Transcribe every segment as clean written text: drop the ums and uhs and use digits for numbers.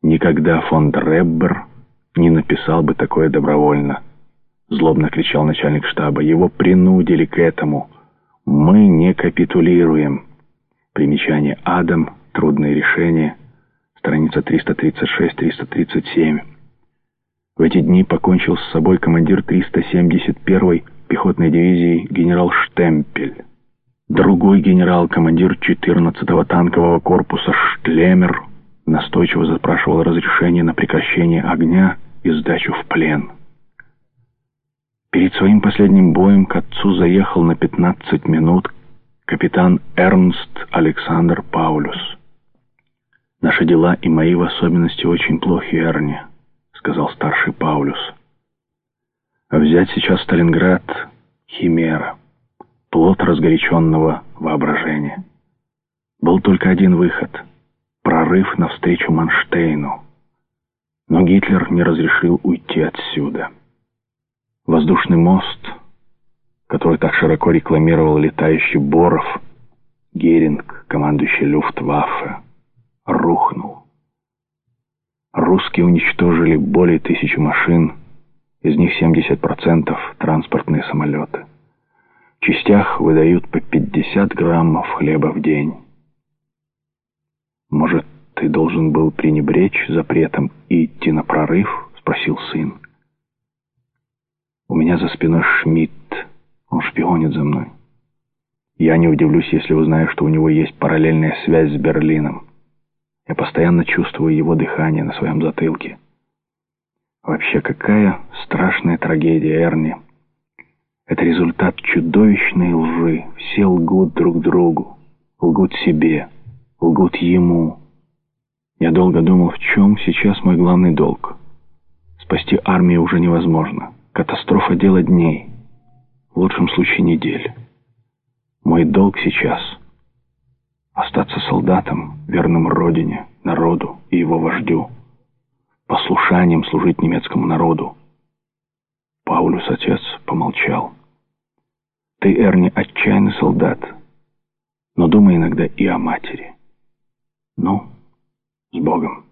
Никогда фон Дреббер не написал бы такое добровольно, злобно кричал начальник штаба. Его принудили к этому. Мы не капитулируем. Примечание Адам. Трудные решения. Страница 336-337. В эти дни покончил с собой командир 371-й пехотной дивизии генерал Штемпель. Другой генерал, командир 14-го танкового корпуса Штлемер, настойчиво запрашивал разрешение на прекращение огня и сдачу в плен. Перед своим последним боем к отцу заехал на 15 минут капитан Эрнст Александр Паулюс. «Наши дела и мои в особенности очень плохи, Эрни», — сказал старший Паулюс. «А взять сейчас Сталинград — химера, плод разгоряченного воображения. Был только один выход — прорыв навстречу Манштейну. Но Гитлер не разрешил уйти отсюда. Воздушный мост, который так широко рекламировал летающий Боров, Геринг, командующий Люфтваффе, рухнул. Русские уничтожили более 1000 машин, из них 70% транспортные самолеты. В частях выдают по 50 граммов хлеба в день. «Может, ты должен был пренебречь запретом и идти на прорыв?» — спросил сын. «У меня за спиной Шмидт. Он шпионит за мной. Я не удивлюсь, если узнаю, что у него есть параллельная связь с Берлином. Я постоянно чувствую его дыхание на своем затылке. Вообще, какая страшная трагедия, Эрни. Это результат чудовищной лжи. Все лгут друг другу, лгут себе, лгут ему. Я долго думал, в чем сейчас мой главный долг. Спасти армию уже невозможно. Катастрофа — дело дней, в лучшем случае недель. Мой долг сейчас — остаться солдатом, верным родине, народу и его вождю, послушанием служить немецкому народу». Паулюс, отец, помолчал. «Ты, Эрни, отчаянный солдат, но думай иногда и о матери. Ну, с Богом».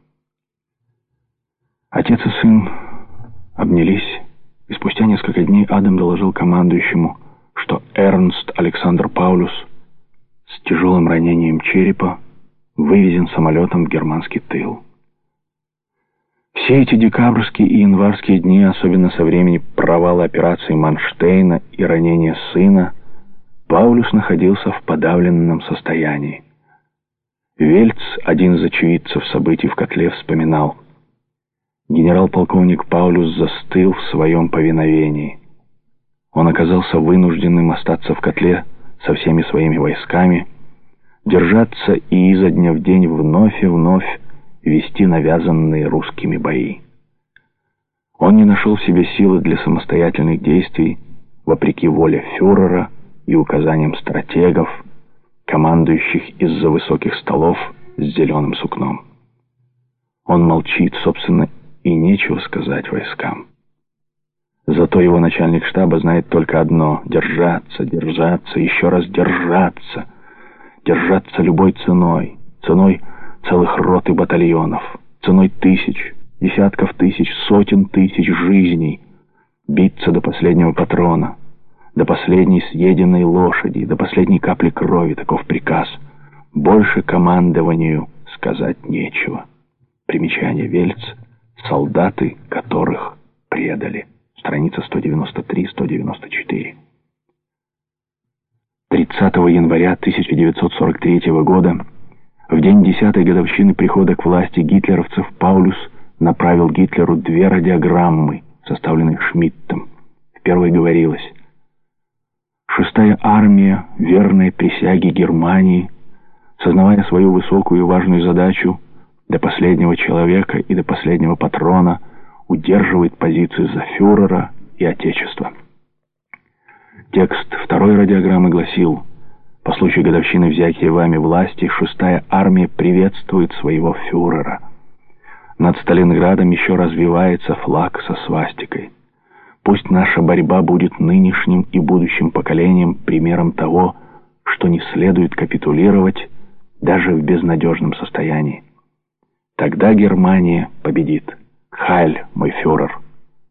Отец и сын обнялись, и спустя несколько дней Адам доложил командующему, что Эрнст Александр Паулюс с тяжелым ранением черепа вывезен самолетом в германский тыл. Все эти декабрьские и январские дни, особенно со времени провала операции Манштейна и ранения сына, Паулюс находился в подавленном состоянии. Вельц, один из очевидцев событий в котле, вспоминал: генерал-полковник Паулюс застыл в своем повиновении. Он оказался вынужденным остаться в котле со всеми своими войсками, держаться и изо дня в день вновь и вновь вести навязанные русскими бои. Он не нашел в себе силы для самостоятельных действий, вопреки воле фюрера и указаниям стратегов, командующих из-за высоких столов с зеленым сукном. Он молчит, собственно, и нечего сказать войскам. Зато его начальник штаба знает только одно — держаться, держаться, еще раз держаться, держаться любой ценой, ценой целых рот и батальонов, ценой тысяч, десятков тысяч, сотен тысяч жизней, биться до последнего патрона, до последней съеденной лошади, до последней капли крови. Таков приказ. Больше командованию сказать нечего. Примечание Вельц. Солдаты, которых предали. Страница 193-194. 30 января 1943 года, в день 10-й годовщины прихода к власти гитлеровцев, Паулюс направил Гитлеру 2 радиограммы, составленные Шмидтом. В первой говорилось: «6-я армия, верная присяге Германии, сознавая свою высокую и важную задачу, до последнего человека и до последнего патрона удерживает позицию за фюрера и Отечество». Текст 2-й радиограммы гласил: «По случаю годовщины взятия вами власти 6-я армия приветствует своего фюрера. Над Сталинградом еще развивается флаг со свастикой. Пусть наша борьба будет нынешним и будущим поколениям примером того, что не следует капитулировать даже в безнадежном состоянии. Тогда Германия победит. Хайль, мой фюрер!